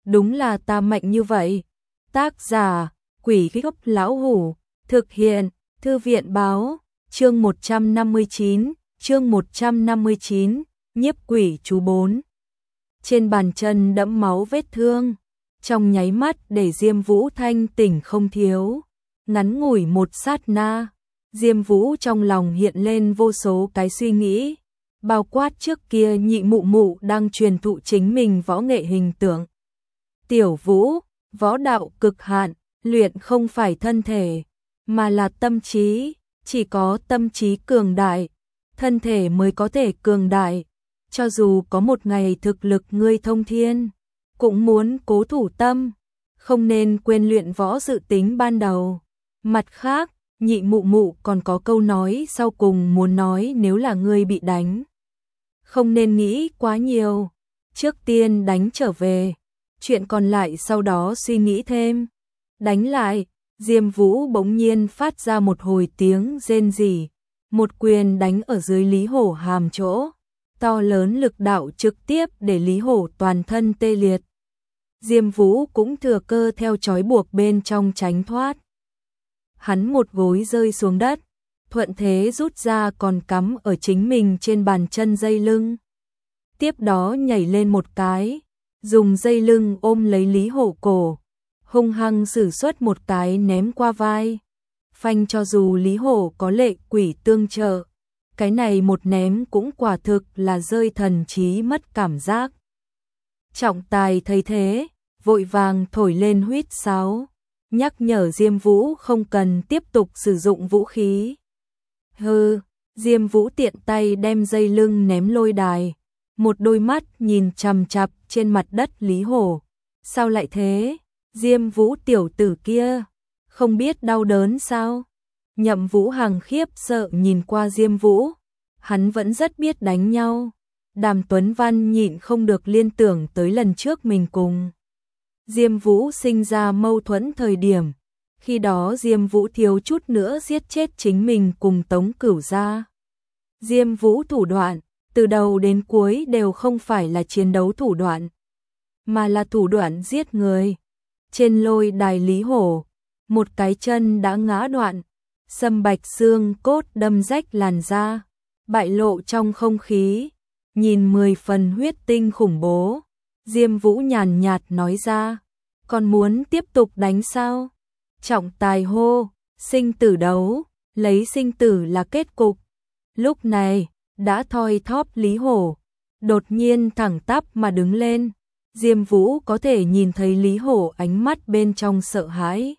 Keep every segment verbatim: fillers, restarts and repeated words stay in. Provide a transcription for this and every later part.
đúng là ta mạnh như vậy. Tác giả, Quỷ Gốc Lão Hủ, thực hiện, Thư viện báo, chương một trăm năm mươi chín, chương một trăm năm mươi chín, nhiếp quỷ chú bốn. Trên bàn chân đẫm máu vết thương, trong nháy mắt để Diêm Vũ thanh tỉnh không thiếu. Ngắn ngủi một sát na, Diêm Vũ trong lòng hiện lên vô số cái suy nghĩ, bao quát trước kia nhị mụ mụ đang truyền thụ chính mình võ nghệ hình tượng. Tiểu Vũ, võ đạo cực hạn, luyện không phải thân thể, mà là tâm trí, chỉ có tâm trí cường đại, thân thể mới có thể cường đại. Cho dù có một ngày thực lực ngươi thông thiên, cũng muốn cố thủ tâm, không nên quên luyện võ dự tính ban đầu. Mặt khác, nhị mụ mụ còn có câu nói sau cùng muốn nói, nếu là ngươi bị đánh, không nên nghĩ quá nhiều, trước tiên đánh trở về, chuyện còn lại sau đó suy nghĩ thêm. Đánh lại, Diêm Vũ bỗng nhiên phát ra một hồi tiếng rên rỉ, một quyền đánh ở dưới Lý Hổ hàm chỗ, to lớn lực đạo trực tiếp để Lý Hổ toàn thân tê liệt. Diêm Vũ cũng thừa cơ theo trói buộc bên trong tránh thoát. Hắn một gối rơi xuống đất, thuận thế rút ra còn cắm ở chính mình trên bàn chân dây lưng. Tiếp đó nhảy lên một cái, dùng dây lưng ôm lấy Lý Hổ cổ, hung hăng sử xuất một cái ném qua vai. Phanh, cho dù Lý Hổ có lệ quỷ tương trợ, cái này một ném cũng quả thực là rơi thần trí mất cảm giác. Trọng tài thấy thế, vội vàng thổi lên huýt sáo, nhắc nhở Diêm Vũ không cần tiếp tục sử dụng vũ khí. Hừ, Diêm Vũ tiện tay đem dây lưng ném lôi đài, một đôi mắt nhìn chằm chằm trên mặt đất Lý Hổ. Sao lại thế? Diêm Vũ tiểu tử kia, không biết đau đớn sao? Nhậm Vũ Hằng khiếp sợ nhìn qua Diêm Vũ, hắn vẫn rất biết đánh nhau. Đàm Tuấn Văn nhịn không được liên tưởng tới lần trước mình cùng Diêm Vũ sinh ra mâu thuẫn thời điểm, khi đó Diêm Vũ thiếu chút nữa giết chết chính mình cùng Tống Cửu gia. Diêm Vũ thủ đoạn, từ đầu đến cuối đều không phải là chiến đấu thủ đoạn, mà là thủ đoạn giết người. Trên lôi đài Lý Hổ, một cái chân đã ngã đoạn, sâm bạch xương cốt đâm rách làn da, bại lộ trong không khí, nhìn mười phần huyết tinh khủng bố. Diêm Vũ nhàn nhạt nói ra, còn muốn tiếp tục đánh sao? Trọng tài hô, sinh tử đấu, lấy sinh tử là kết cục. Lúc này, đã thoi thóp Lý Hổ, đột nhiên thẳng tắp mà đứng lên. Diêm Vũ có thể nhìn thấy Lý Hổ ánh mắt bên trong sợ hãi.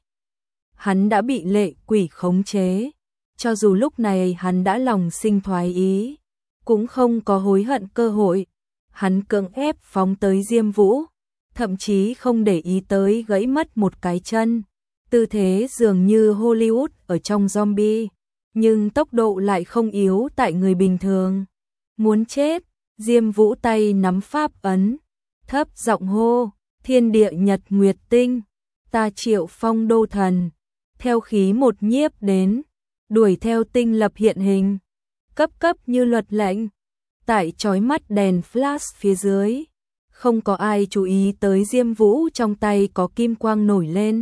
Hắn đã bị lệ quỷ khống chế, cho dù lúc này hắn đã lòng sinh thoái ý, cũng không có hối hận cơ hội. Hắn cưỡng ép phóng tới Diêm Vũ, thậm chí không để ý tới gãy mất một cái chân. Tư thế dường như Hollywood ở trong zombie, nhưng tốc độ lại không yếu tại người bình thường. Muốn chết, Diêm Vũ tay nắm pháp ấn, thấp giọng hô, thiên địa nhật nguyệt tinh, ta Triệu Phong đô thần, theo khí một nhiếp đến, đuổi theo tinh lập hiện hình, cấp cấp như luật lệnh. Tại chói mắt đèn flash phía dưới, không có ai chú ý tới Diêm Vũ trong tay có kim quang nổi lên.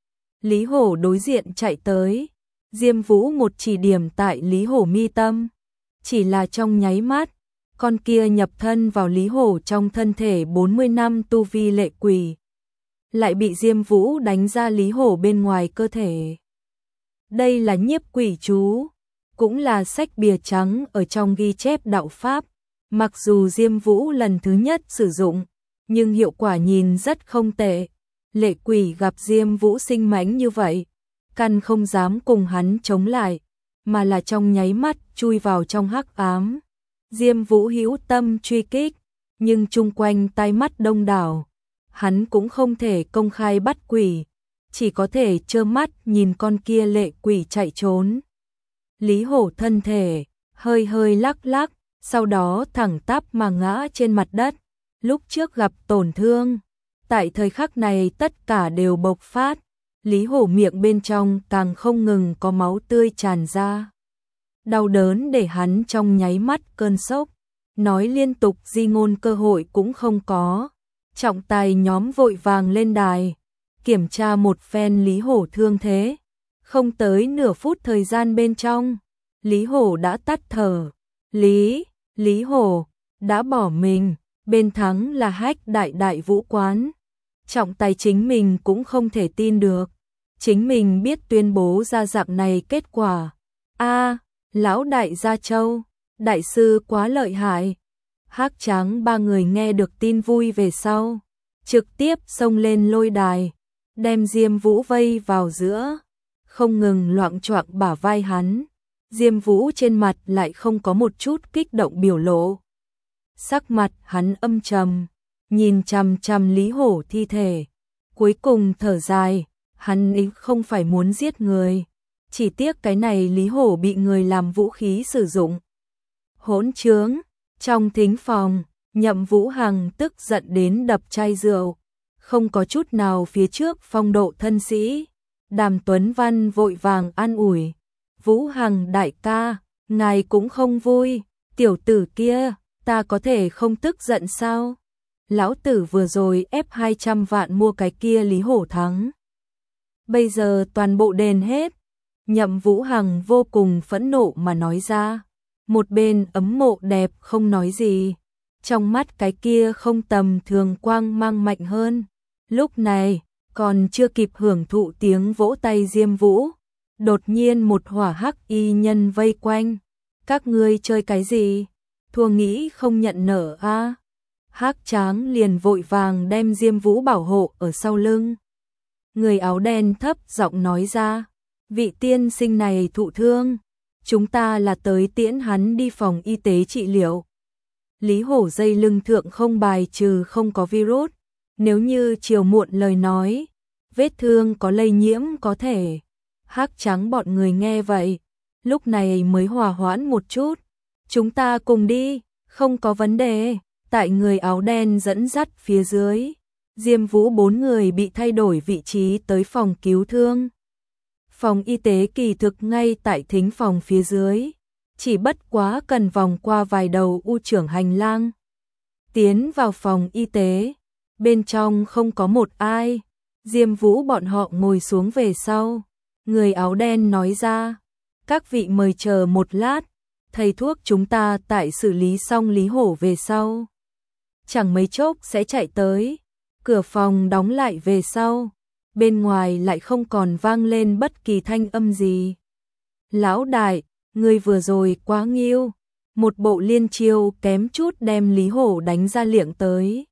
Lý Hổ đối diện chạy tới, Diêm Vũ một chỉ điểm tại Lý Hổ mi tâm, chỉ là trong nháy mắt, con kia nhập thân vào Lý Hổ trong thân thể bốn mươi năm tu vi lệ quỷ, lại bị Diêm Vũ đánh ra Lý Hổ bên ngoài cơ thể. Đây là nhiếp quỷ chú, cũng là sách bìa trắng ở trong ghi chép đạo pháp. Mặc dù Diêm Vũ lần thứ nhất sử dụng, nhưng hiệu quả nhìn rất không tệ. Lệ quỷ gặp Diêm Vũ sinh mãnh như vậy, căn không dám cùng hắn chống lại, mà là trong nháy mắt chui vào trong hắc ám. Diêm Vũ hữu tâm truy kích, nhưng chung quanh tai mắt đông đảo, hắn cũng không thể công khai bắt quỷ, chỉ có thể trơ mắt nhìn con kia lệ quỷ chạy trốn. Lý Hổ thân thể hơi hơi lắc lắc, sau đó thẳng tắp mà ngã trên mặt đất. Lúc trước gặp tổn thương, tại thời khắc này tất cả đều bộc phát. Lý Hổ miệng bên trong càng không ngừng có máu tươi tràn ra. Đau đớn để hắn trong nháy mắt cơn sốc, nói liên tục di ngôn cơ hội cũng không có, Trọng tài nhóm vội vàng lên đài, kiểm tra một phen Lý Hổ thương thế. Không tới nửa phút thời gian bên trong, Lý Hổ đã tắt thở. Lý, Lý Hổ đã bỏ mình, bên thắng là Hách Đại Đại Vũ Quán. Trọng tài chính mình cũng không thể tin được. Chính mình biết tuyên bố ra dạng này kết quả. A, lão đại gia Châu, đại sư quá lợi hại. Hắc Tráng ba người nghe được tin vui về sau, trực tiếp xông lên lôi đài, đem Diêm Vũ vây vào giữa, không ngừng loạng choạng bả vai hắn. Diêm Vũ trên mặt lại không có một chút kích động biểu lộ. Sắc mặt hắn âm trầm, nhìn chằm chằm Lý Hổ thi thể, cuối cùng thở dài, hắn ý không phải muốn giết người, chỉ tiếc cái này Lý Hổ bị người làm vũ khí sử dụng. Hỗn trướng, trong thính phòng, Nhậm Vũ Hằng tức giận đến đập chai rượu, không có chút nào phía trước phong độ thân sĩ. Đàm Tuấn Văn vội vàng an ủi, Vũ Hằng đại ca, ngài cũng không vui, tiểu tử kia, ta có thể không tức giận sao? Lão tử vừa rồi ép hai trăm vạn mua cái kia Lý Hổ thắng. Bây giờ toàn bộ đền hết. Nhậm Vũ Hằng vô cùng phẫn nộ mà nói ra. Một bên ấm mộ đẹp không nói gì. Trong mắt cái kia không tầm thường quang mang mạnh hơn. Lúc này, còn chưa kịp hưởng thụ tiếng vỗ tay Diêm Vũ. Đột nhiên một hỏa hắc y nhân vây quanh. Các ngươi chơi cái gì? Thua nghĩ không nhận nở a à? Hắc Tráng liền vội vàng đem Diêm Vũ bảo hộ ở sau lưng. Người áo đen thấp giọng nói ra, vị tiên sinh này thụ thương, chúng ta là tới tiễn hắn đi phòng y tế trị liệu. Lý Hổ dây lưng thượng không bài trừ không có virus, nếu như chiều muộn lời nói, vết thương có lây nhiễm có thể. Hắc Trắng bọn người nghe vậy, lúc này mới hòa hoãn một chút, chúng ta cùng đi, không có vấn đề. Tại người áo đen dẫn dắt phía dưới, Diêm Vũ bốn người bị thay đổi vị trí tới phòng cứu thương. Phòng y tế kỳ thực ngay tại thính phòng phía dưới, chỉ bất quá cần vòng qua vài đầu u trưởng hành lang. Tiến vào phòng y tế, bên trong không có một ai, Diêm Vũ bọn họ ngồi xuống về sau. Người áo đen nói ra, các vị mời chờ một lát, thầy thuốc chúng ta tại xử lý xong Lý Hổ về sau. Chẳng mấy chốc sẽ chạy tới, cửa phòng đóng lại về sau, bên ngoài lại không còn vang lên bất kỳ thanh âm gì. Lão đại, ngươi vừa rồi quá nghiêu, một bộ liên chiêu kém chút đem Lý Hổ đánh ra liệng tới.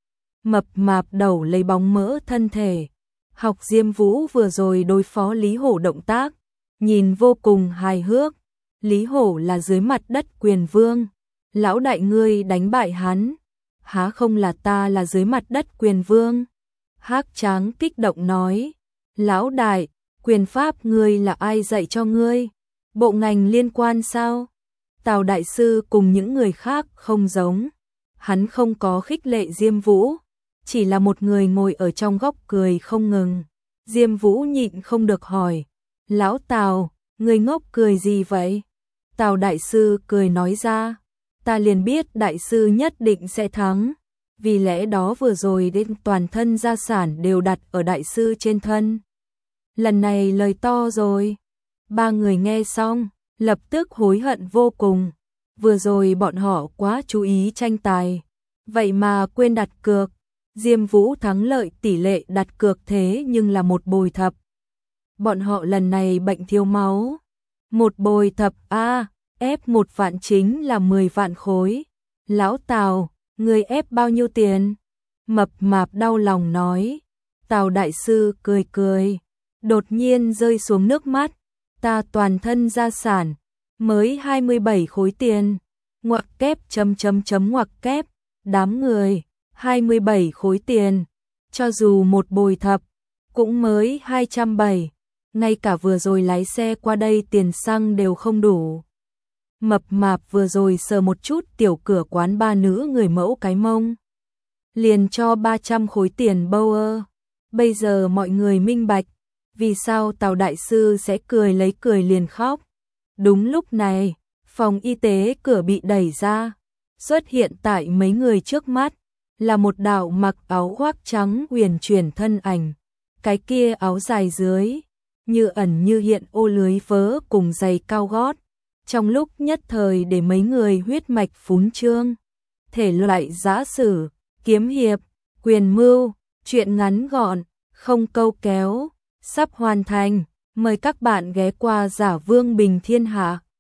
Mập mạp đầu lấy bóng mỡ thân thể, học Diêm Vũ vừa rồi đối phó Lý Hổ động tác, nhìn vô cùng hài hước. Lý Hổ là dưới mặt đất quyền vương, lão đại ngươi đánh bại hắn. Há không là ta là dưới mặt đất quyền vương? Hắc Tráng kích động nói, lão đại, quyền pháp ngươi là ai dạy cho ngươi? Bộ ngành liên quan sao? Tào đại sư cùng những người khác không giống, hắn không có khích lệ Diêm Vũ, chỉ là một người ngồi ở trong góc cười không ngừng. Diêm Vũ nhịn không được hỏi, lão Tào, ngươi ngốc cười gì vậy? Tào đại sư cười nói ra, ta liền biết đại sư nhất định sẽ thắng, vì lẽ đó vừa rồi đến toàn thân gia sản đều đặt ở đại sư trên thân. Lần này lời to rồi. Ba người nghe xong, lập tức hối hận vô cùng. Vừa rồi bọn họ quá chú ý tranh tài, vậy mà quên đặt cược. Diêm Vũ thắng lợi tỷ lệ đặt cược thế nhưng là một bồi thập. Bọn họ lần này bệnh thiếu máu. Một bồi thập a, ép một vạn chính là mười vạn khối. Lão Tào, người ép bao nhiêu tiền? Mập mạp đau lòng nói. Tào đại sư cười cười, đột nhiên rơi xuống nước mắt. Ta toàn thân gia sản, mới hai mươi bảy khối tiền. Ngoặc kép chấm chấm chấm ngoặc kép, đám người, hai mươi bảy khối tiền. Cho dù một bồi thập, cũng mới hai trăm bảy. Ngay cả vừa rồi lái xe qua đây tiền xăng đều không đủ. Mập mạp vừa rồi sờ một chút tiểu cửa quán ba nữ người mẫu cái mông, liền cho ba trăm khối tiền bâu ơ. Bây giờ mọi người minh bạch, vì sao Tào đại sư sẽ cười lấy cười liền khóc. Đúng lúc này, phòng y tế cửa bị đẩy ra, xuất hiện tại mấy người trước mắt. là một đạo mặc áo khoác trắng huyền chuyển thân ảnh, cái kia áo dài dưới, như ẩn như hiện ô lưới vớ cùng giày cao gót, trong lúc nhất thời để mấy người huyết mạch phún trương. Thể loại giã sử, kiếm hiệp, quyền mưu, truyện ngắn gọn, không câu kéo, sắp hoàn thành, mời các bạn ghé qua Giả Vương Bình Thiên Hạ.